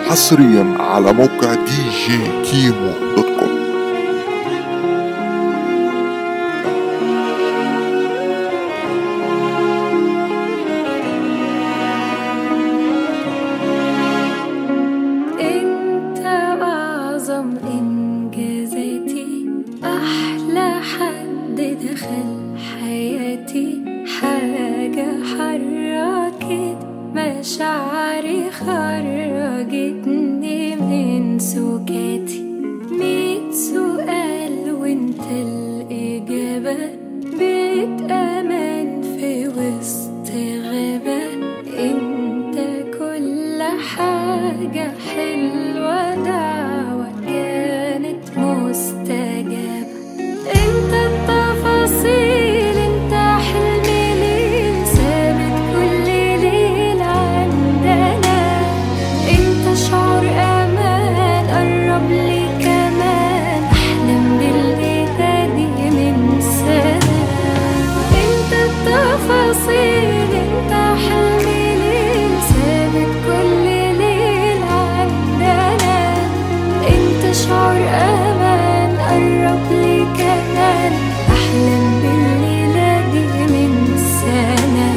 حصريا على موقع دي جي كيمو دوت كوم. انت اعظم انجازاتي، احلى حد دخل حياتي، حاجة حركت مشاعري، خرجتني من سكاتي. 100 سؤال وانت الإجابة، بيت أمان في وسط غابة. انت كل حاجة حلوة، دعوة كانت مستجابة. انت التفاصيل، انت حلمي ليه ثابت كل ليل عندنا. انت شعور امان قرب لي كمان، احلم باللي تاني من سنة. انت التفاصيل، انت حلمي ليه ثابت كل ليل عندنا. انت شعور امان قرب لي كمان، احلم بالليلة دي من سنة.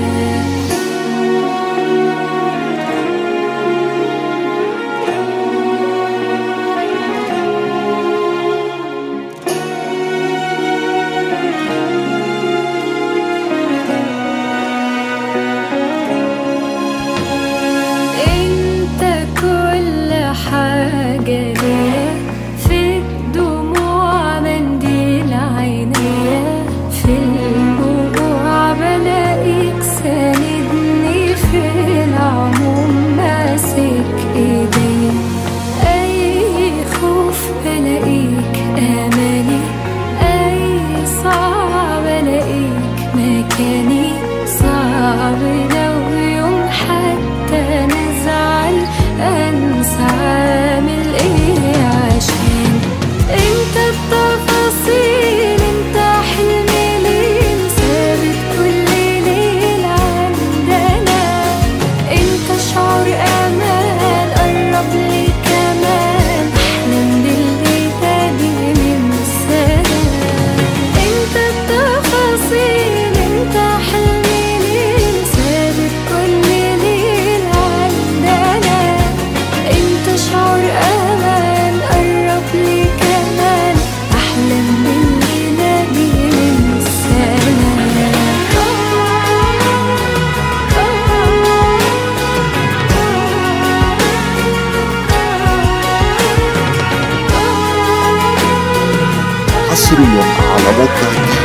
انت كل حاجة ليا، في الدموع منديل عينيا، في الوقوع بلاقيك ساندني، في العموم ماسك ايديا. اي خوف بلاقيك اماني، اي صعب الاقيك مكاني. صعب لو يوم حتى نزعل انسى عامل ايه عشان. انت التفاصيل، انت حلمي ليه ثابت كل ليل عندنا. انت شعور امان قرب لي كمان، احلم باللي تاني من سنة. انت التفاصيل، انت حلمي ليه ثابت كل ليل عندنا. انت شعور امان قرب لي كمان، احلم بالليلة دي من سنة. حصريا على موقع دي